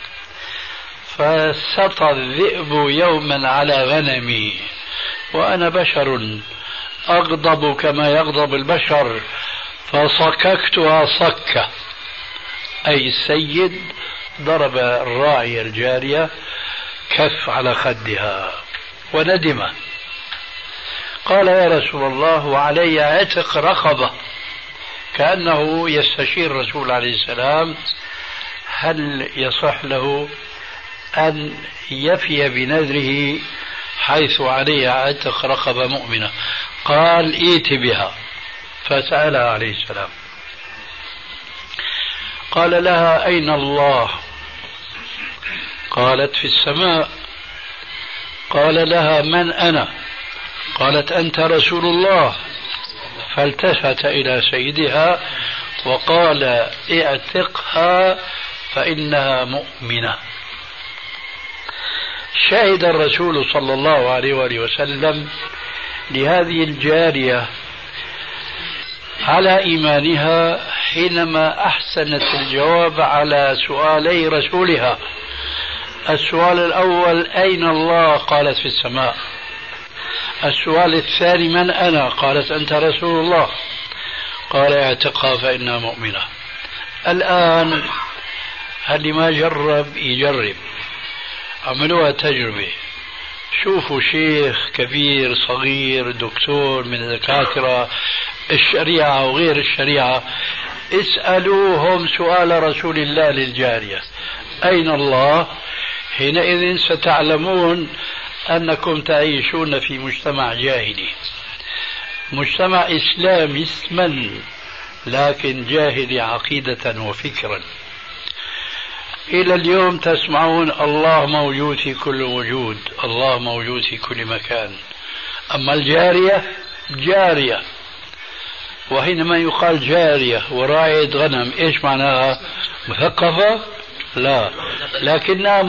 فسطى الذئب يوما على غنمي، وأنا بشر أغضب كما يغضب البشر، فصككتها صكة. أي السيد ضرب الراعي الجارية كف على خدها وندم. قال: يا رسول الله، وعلي عتق رقبة. كأنه يستشير الرسول عليه السلام هل يصح له أن يفي بنذره حيث عليه عتق رقبة مؤمنة. قال: ائت بها. فسألها عليه السلام، قال لها: أين الله؟ قالت: في السماء. قال لها: من أنا؟ قالت: أنت رسول الله. فالتفت إلى سيدها وقال: اعتقها فإنها مؤمنة. شهد الرسول صلى الله عليه وآله وسلم لهذه الجارية على إيمانها حينما أحسنت الجواب على سؤالي رسولها. السؤال الأول: أين الله؟ قالت: في السماء. السؤال الثاني: من أنا؟ قالت: أنت رسول الله. قال: اعتقها فإنها مؤمنة. الآن هل ما جرب يجرب؟ عملوها تجربة، شوفوا شيخ كبير صغير دكتور من الدكاترة الشريعة وغير الشريعة، اسألوهم سؤال رسول الله للجارية: أين الله؟ حينئذ ستعلمون أنكم تعيشون في مجتمع جاهلي، مجتمع إسلامي اسما لكن جاهلي عقيدة وفكرا. إلى اليوم تسمعون الله موجود في كل وجود، الله موجود في كل مكان. أما الجارية جارية، وحينما يقال جارية وراعية غنم إيش معناها؟ مثقفة؟ لا، لكنها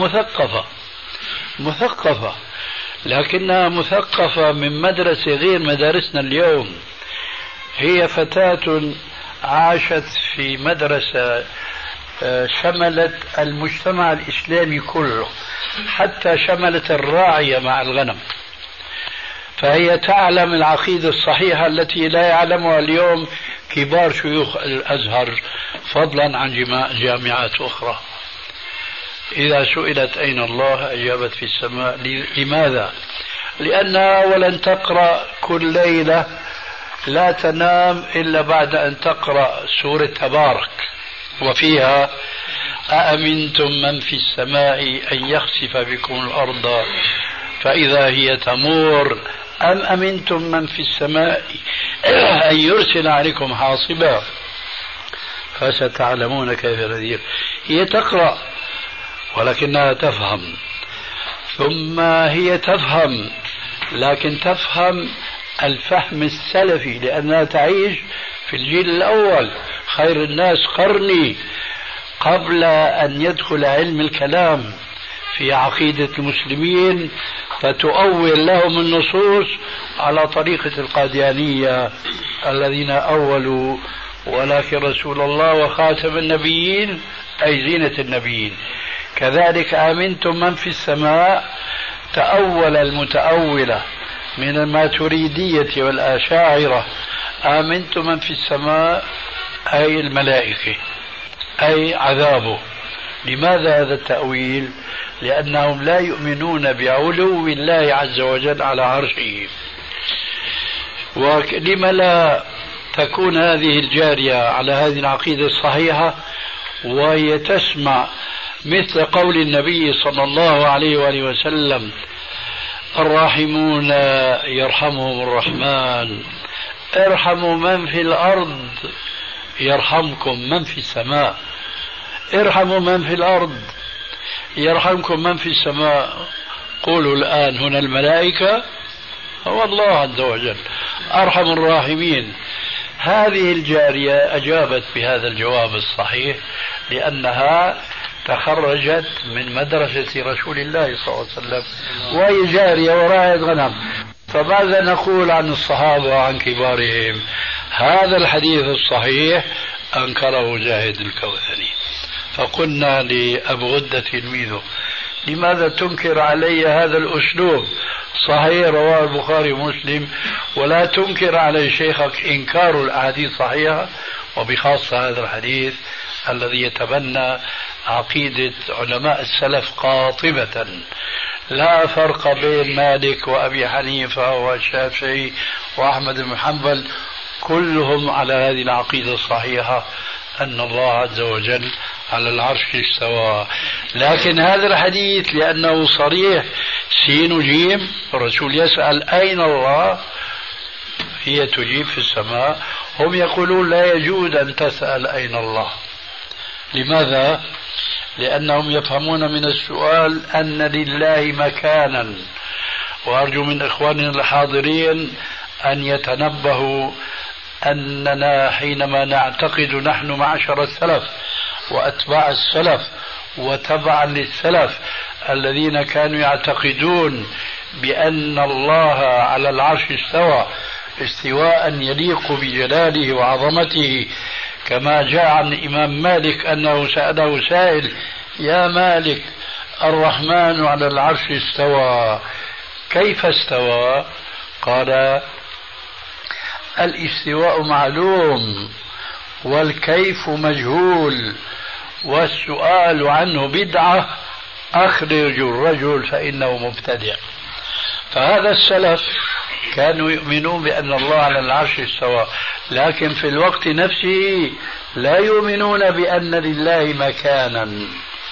مثقفة، لكنها مثقفة من مدرسة غير مدارسنا اليوم. هي فتاة عاشت في مدرسة شملت المجتمع الإسلامي كله، حتى شملت الراعية مع الغنم، فهي تعلم العقيدة الصحيحة التي لا يعلمها اليوم كبار شيوخ الأزهر، فضلا عن جامعات أخرى. إذا سئلت أين الله أجابت: في السماء. لماذا؟ لأنها ولن تقرأ كل ليلة، لا تنام إلا بعد أن تقرأ سورة تبارك، وفيها: أأمنتم من في السماء أن يخسف بكم الأرض فإذا هي تمور أم أمنتم من في السماء أن يرسل عليكم حاصبا فستعلمون كيف نذير. هي تقرأ ولكنها تفهم، ثم هي تفهم لكن تفهم الفهم السلفي، لأنها تعيش في الجيل الأول، خير الناس قرني، قبل أن يدخل علم الكلام في عقيدة المسلمين فتؤول لهم النصوص على طريقة القاديانية الذين أولوا ولكن رسول الله وخاتم النبيين أي زينة النبيين. كذلك آمنتم من في السماء تأول المتأولة من الماتريدية والأشاعرة آمنت من في السماء أي الملائكة أي عذابه. لماذا هذا التأويل؟ لأنهم لا يؤمنون بعلو الله عز وجل على عرشه. ولم لا تكون هذه الجارية على هذه العقيدة الصحيحة وهي تسمع مثل قول النبي صلى الله عليه وآله وسلم: الراحمون يرحمهم الرحمن، ارحموا من في الأرض يرحمكم من في السماء، ارحموا من في الأرض يرحمكم من في السماء. قولوا الآن هنا الملائكة هو الله عز وجل أرحم الراحمين. هذه الجارية أجابت بهذا الجواب الصحيح لأنها تخرجت من مدرسة رسول الله صلى الله عليه وسلم وهي جارية وراعية غنم. فماذا نقول عن الصحابة وعن كبارهم؟ هذا الحديث الصحيح أنكره زاهد الكوثري. فقلنا لأبو غدة تلميذه: لماذا تنكر علي هذا الأسلوب؟ صحيح رواه البخاري ومسلم، ولا تنكر علي شيخك إنكار الأحاديث الصحيحة، وبخاصة هذا الحديث الذي يتبنى عقيدة علماء السلف قاطبة. لا فرق بين مالك وأبي حنيفة والشافعي وأحمد بن حنبل، كلهم على هذه العقيدة الصحيحة أن الله عز وجل على العرش استوى. لكن هذا الحديث لأنه صريح سين وجيم، الرسول يسأل أين الله، هي تجيب في السماء. هم يقولون لا يجوز أن تسأل أين الله. لماذا؟ لأنهم يفهمون من السؤال أن لله مكانا. وأرجو من إخواننا الحاضرين أن يتنبهوا أننا حينما نعتقد نحن معشر السلف وأتباع السلف وتبعا للسلف الذين كانوا يعتقدون بأن الله على العرش استوى استواء يليق بجلاله وعظمته، كما جاء عن الإمام مالك أنه سأله سائل: يا مالك، الرحمن على العرش استوى، كيف استوى؟ قال: الاستواء معلوم والكيف مجهول والسؤال عنه بدعة، أخرج الرجل فإنه مبتدع. فهذا السلف كانوا يؤمنون بأن الله على العرش استوى، لكن في الوقت نفسه لا يؤمنون بأن لله مكانا.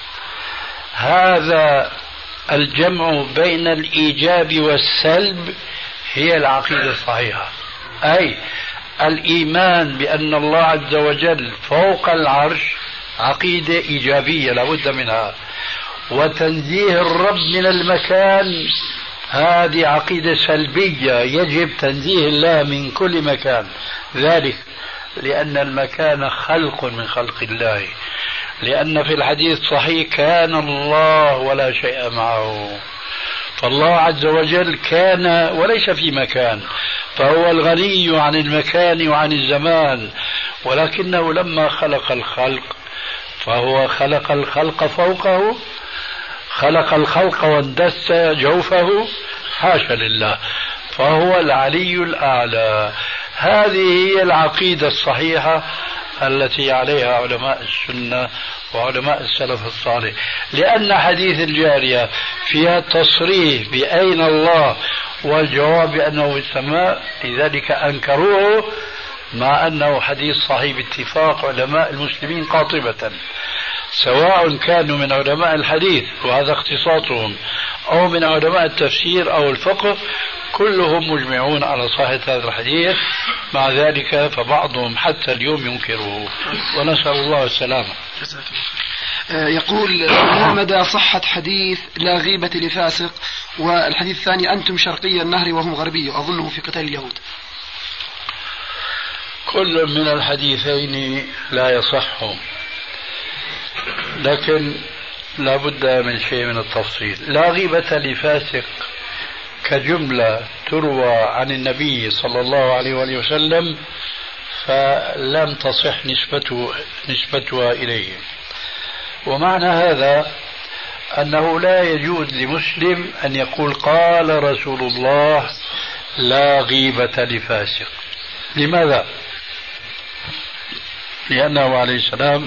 هذا الجمع بين الإيجاب والسلب هي العقيدة الصحيحة، أي الإيمان بأن الله عز وجل فوق العرش عقيدة إيجابية لابد منها، وتنزيه الرب من المكان هذه عقيدة سلبية، يجب تنزيه الله من كل مكان. ذلك لأن المكان خلق من خلق الله، لأن في الحديث صحيح: كان الله ولا شيء معه. فالله عز وجل كان وليس في مكان، فهو الغني عن المكان وعن الزمان، ولكنه لما خلق الخلق فهو خلق الخلق فوقه، خلق الخلق واندس جوفه، حاشا لله، فهو العلي الأعلى. هذه هي العقيدة الصحيحة التي عليها علماء السنة وعلماء السلف الصالح. لأن حديث الجارية فيها تصريح بأين الله والجواب بأنه في السماء، لذلك أنكروه، مع أنه حديث صحيح باتفاق علماء المسلمين قاطبة، سواء كانوا من علماء الحديث وهذا اختصاصهم أو من علماء التفسير أو الفقه، كلهم مجمعون على صحة هذا الحديث. مع ذلك فبعضهم حتى اليوم ينكره، ونسأل الله السلامة. يقول: ما مدى صحة حديث لا غيبة لفاسق؟ والحديث الثاني: أنتم شرقي النهر وهم غربي، أظنه في قتال اليهود. كل من الحديثين لا يصح، لكن لا بد من شيء من التفصيل. لا غيبة لفاسق كجملة تروى عن النبي صلى الله عليه وآله وسلم فلم تصح نسبتها إليه. ومعنى هذا أنه لا يجوز لمسلم أن يقول قال رسول الله لا غيبة لفاسق. لماذا؟ لأنه عليه السلام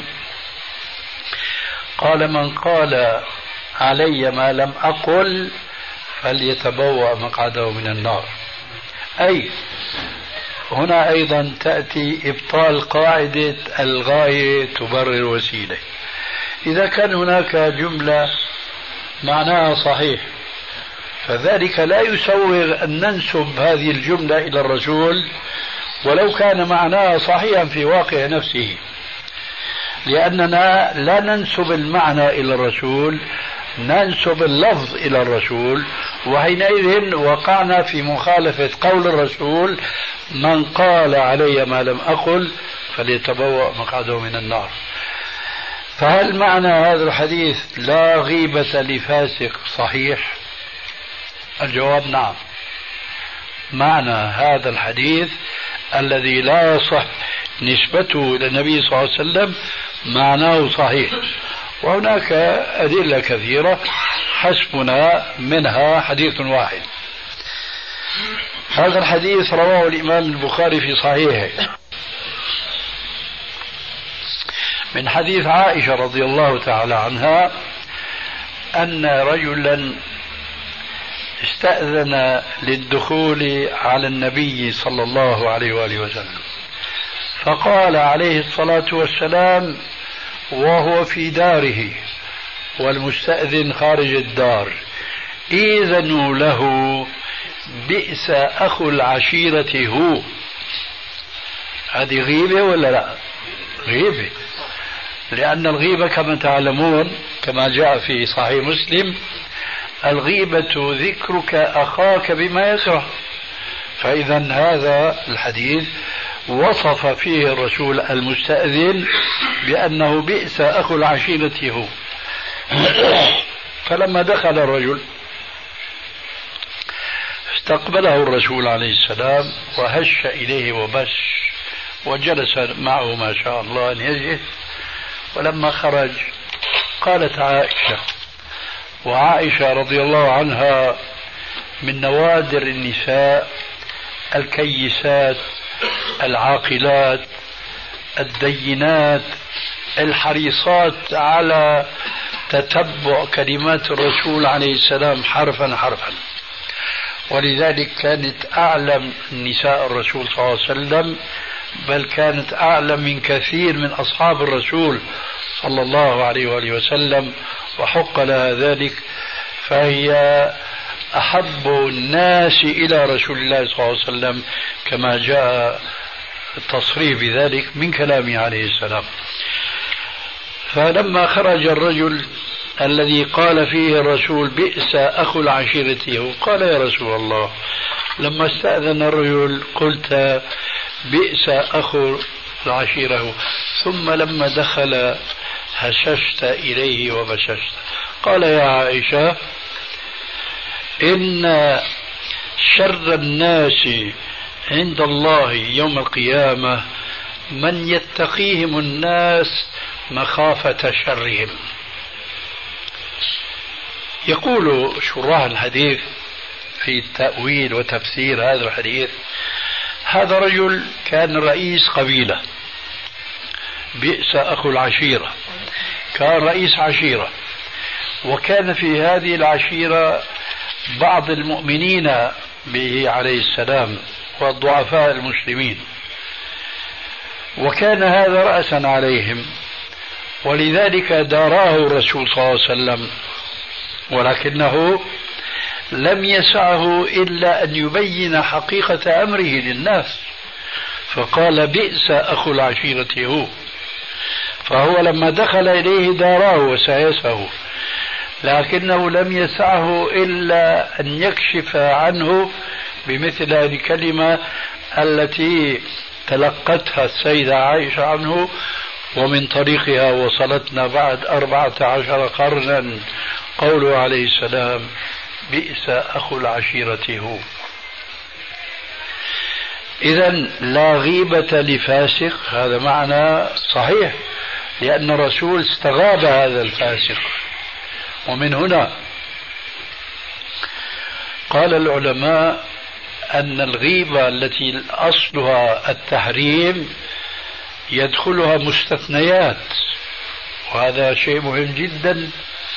قال من قال علي ما لم أقل فليتبوأ مقعده من النار. أي هنا أيضا تأتي إبطال قاعدة الغاية تبرر الوسيلة. إذا كان هناك جملة معناها صحيح فذلك لا يسوغ أن ننسب هذه الجملة إلى الرسول ولو كان معناها صحيحا في واقع نفسه، لأننا لا ننسب المعنى إلى الرسول، ننسب اللفظ إلى الرسول، وحينئذ وقعنا في مخالفة قول الرسول من قال علي ما لم أقل فليتبوأ مقعده من النار. فهل معنى هذا الحديث لا غيبة لفاسق صحيح؟ الجواب نعم. معنى هذا الحديث الذي لا يصح نسبته إلى النبي صلى الله عليه وسلم معناه صحيح، وهناك أدلة كثيرة حسبنا منها حديث واحد. هذا الحديث رواه الإمام البخاري في صحيحه من حديث عائشة رضي الله تعالى عنها أن رجلا استأذن للدخول على النبي صلى الله عليه وآله وسلم، فقال عليه الصلاة والسلام وهو في داره والمستأذن خارج الدار: إذنوا له بئس أخو العشيرة هو. هذه غيبة ولا لا؟ غيبة، لأن الغيبة كما تعلمون كما جاء في صحيح مسلم الغيبة ذكرك أخاك بما يكره. فإذا هذا الحديث وصف فيه الرسول المستأذن بأنه بئس أخو العشيرة هو. فلما دخل الرجل استقبله الرسول عليه السلام وهش إليه وبش وجلس معه ما شاء الله أن يجلس. ولما خرج قالت عائشة، وعائشة رضي الله عنها من نوادر النساء الكيسات العاقلات الدينات الحريصات على تتبع كلمات الرسول عليه السلام حرفا حرفا، ولذلك كانت أعلم نساء الرسول صلى الله عليه وسلم، بل كانت أعلم من كثير من أصحاب الرسول صلى الله عليه وآله وسلم، وحق لها ذلك، فهي أحب الناس إلى رسول الله صلى الله عليه وسلم كما جاء التصريح بذلك من كلامه عليه السلام. فلما خرج الرجل الذي قال فيه الرسول بئس أخو العشيرة، قال يا رسول الله لما استأذن الرجل قلت بئس أخو العشيرة، ثم لما دخل هششت إليه وبششت. قال يا عائشة إن شر الناس عند الله يوم القيامة من يتقيهم الناس مخافة شرهم. يقول شراح الحديث في تأويل وتفسير هذا الحديث: هذا رجل كان رئيس قبيلة، بئس أخو العشيرة، كان رئيس عشيرة، وكان في هذه العشيرة بعض المؤمنين به عليه السلام والضعفاء المسلمين، وكان هذا رأسا عليهم، ولذلك داراه الرسول صلى الله عليه وسلم، ولكنه لم يسعه إلا أن يبين حقيقة أمره للناس، فقال بئس أخو العشيرة هو. فهو لما دخل إليه داراه وسايسه، لكنه لم يسعه إلا أن يكشف عنه بمثل هذه الكلمة التي تلقتها السيدة عائشة عنه، ومن طريقها وصلتنا بعد 14 قرنا قوله عليه السلام بئس أخو العشيرة هو. إذن لا غيبة لفاسق، هذا معنى صحيح، لأن الرسول استغاب هذا الفاسق. ومن هنا قال العلماء أن الغيبة التي أصلها التحريم يدخلها مستثنيات، وهذا شيء مهم جدا.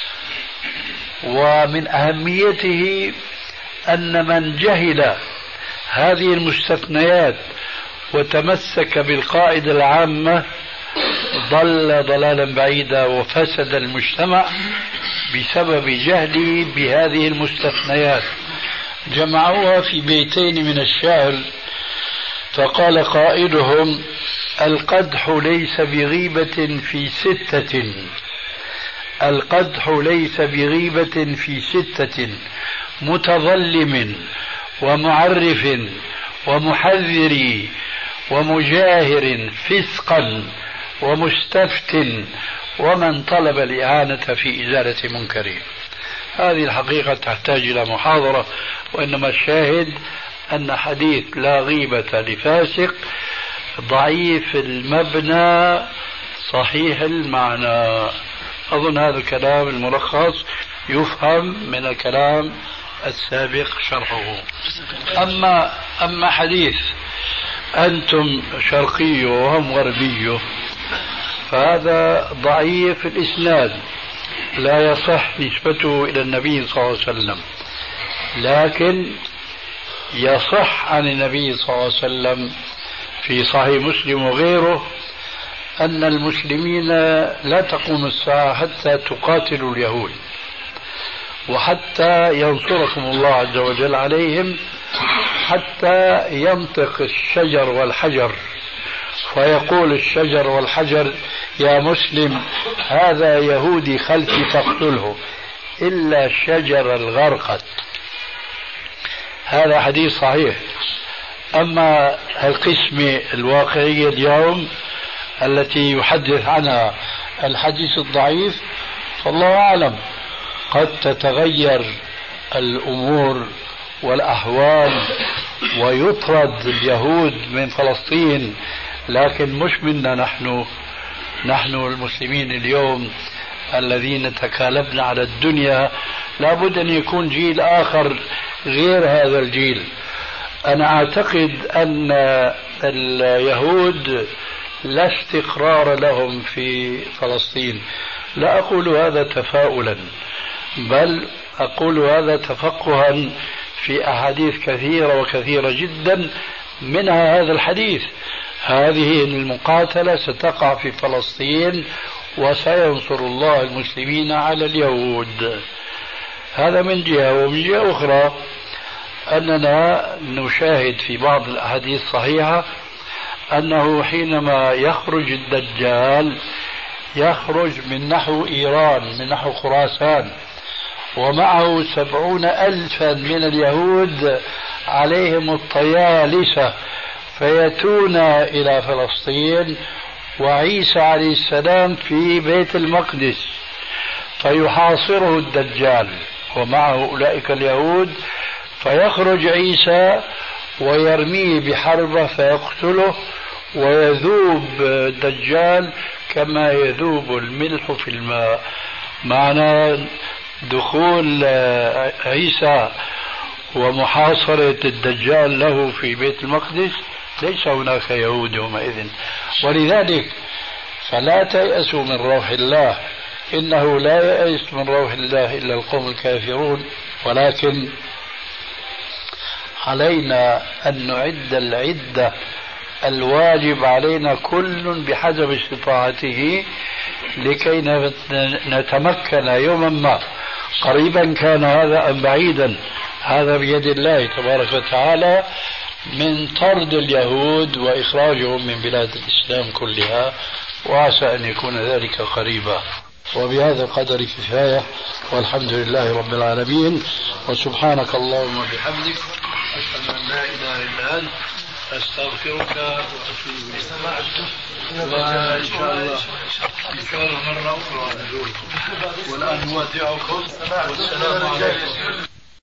ومن أهميته أن من جهل هذه المستثنيات وتمسك بالقاعدة العامة ضل ضلالا بعيدا وفسد المجتمع بسبب جهله بهذه المستثنيات. جمعوها في بيتين من الشعر، فقال قائلهم: القدح ليس بغيبة في ستة، القدح ليس بغيبة في ستة، متظلم ومعرف ومحذر ومجاهر فسقا ومستفت ومن طلب الإعانة في إزالة منكره. هذه الحقيقة تحتاج إلى محاضرة، وإنما الشاهد أن حديث لا غيبة لفاسق ضعيف المبنى صحيح المعنى. أظن هذا الكلام الملخص يفهم من الكلام السابق شرحه. أما حديث أنتم شرقي وهم غربي فهذا ضعيف الإسناد، لا يصح نسبته إلى النبي صلى الله عليه وسلم، لكن يصح عن النبي صلى الله عليه وسلم في صحيح مسلم وغيره أن المسلمين لا تقوم الساعة حتى تقاتلوا اليهود، وحتى ينصركم الله عز وجل عليهم، حتى ينطق الشجر والحجر فيقول الشجر والحجر: يا مسلم هذا يهودي خلفي فاقتله، إلا شجر الغرقد. هذا حديث صحيح. أما القسمة الواقعية اليوم التي يحدث عنها الحديث الضعيف فالله أعلم، قد تتغير الأمور والأحوال ويطرد اليهود من فلسطين، لكن مش منا نحن المسلمين اليوم الذين تكالبنا على الدنيا. لابد أن يكون جيل آخر غير هذا الجيل. أنا أعتقد أن اليهود لا استقرار لهم في فلسطين. لا أقول هذا تفاؤلا، بل أقول هذا تفقها في أحاديث كثيرة وكثيرة جدا، منها هذا الحديث. هذه المقاتلة ستقع في فلسطين وسينصر الله المسلمين على اليهود. هذا من جهة. ومن جهة أخرى أننا نشاهد في بعض الأحاديث الصحيحة أنه حينما يخرج الدجال يخرج من نحو إيران، من نحو خراسان، ومعه 70,000 من اليهود عليهم الطيالسة، فيأتون إلى فلسطين، وعيسى عليه السلام في بيت المقدس، فيحاصره الدجال ومعه أولئك اليهود، فيخرج عيسى ويرميه بحربة فيقتله، ويذوب الدجال كما يذوب الملح في الماء. معنى دخول عيسى ومحاصرة الدجال له في بيت المقدس ليس هناك يهود يومئذ. ولذلك فلا تيأسوا من روح الله، إنه لا ييأس من روح الله إلا القوم الكافرون، ولكن علينا أن نعد العدة الواجب علينا كل بحسب استطاعته لكي نتمكن يوما ما، قريبا كان هذا أم بعيدا، هذا بيد الله تبارك وتعالى، من طرد اليهود وإخراجهم من بلاد الإسلام كلها، وعسى أن يكون ذلك قريبا. وبهذا القدر كفاية، والحمد لله رب العالمين، وسبحانك اللهم وبحمدك، أشهد أن لا إله إلا أنت، أستغفرك وأتوب إليك. وإن شاء الله مرة أخرى نزوركم، والآن نودعكم والسلام عليكم.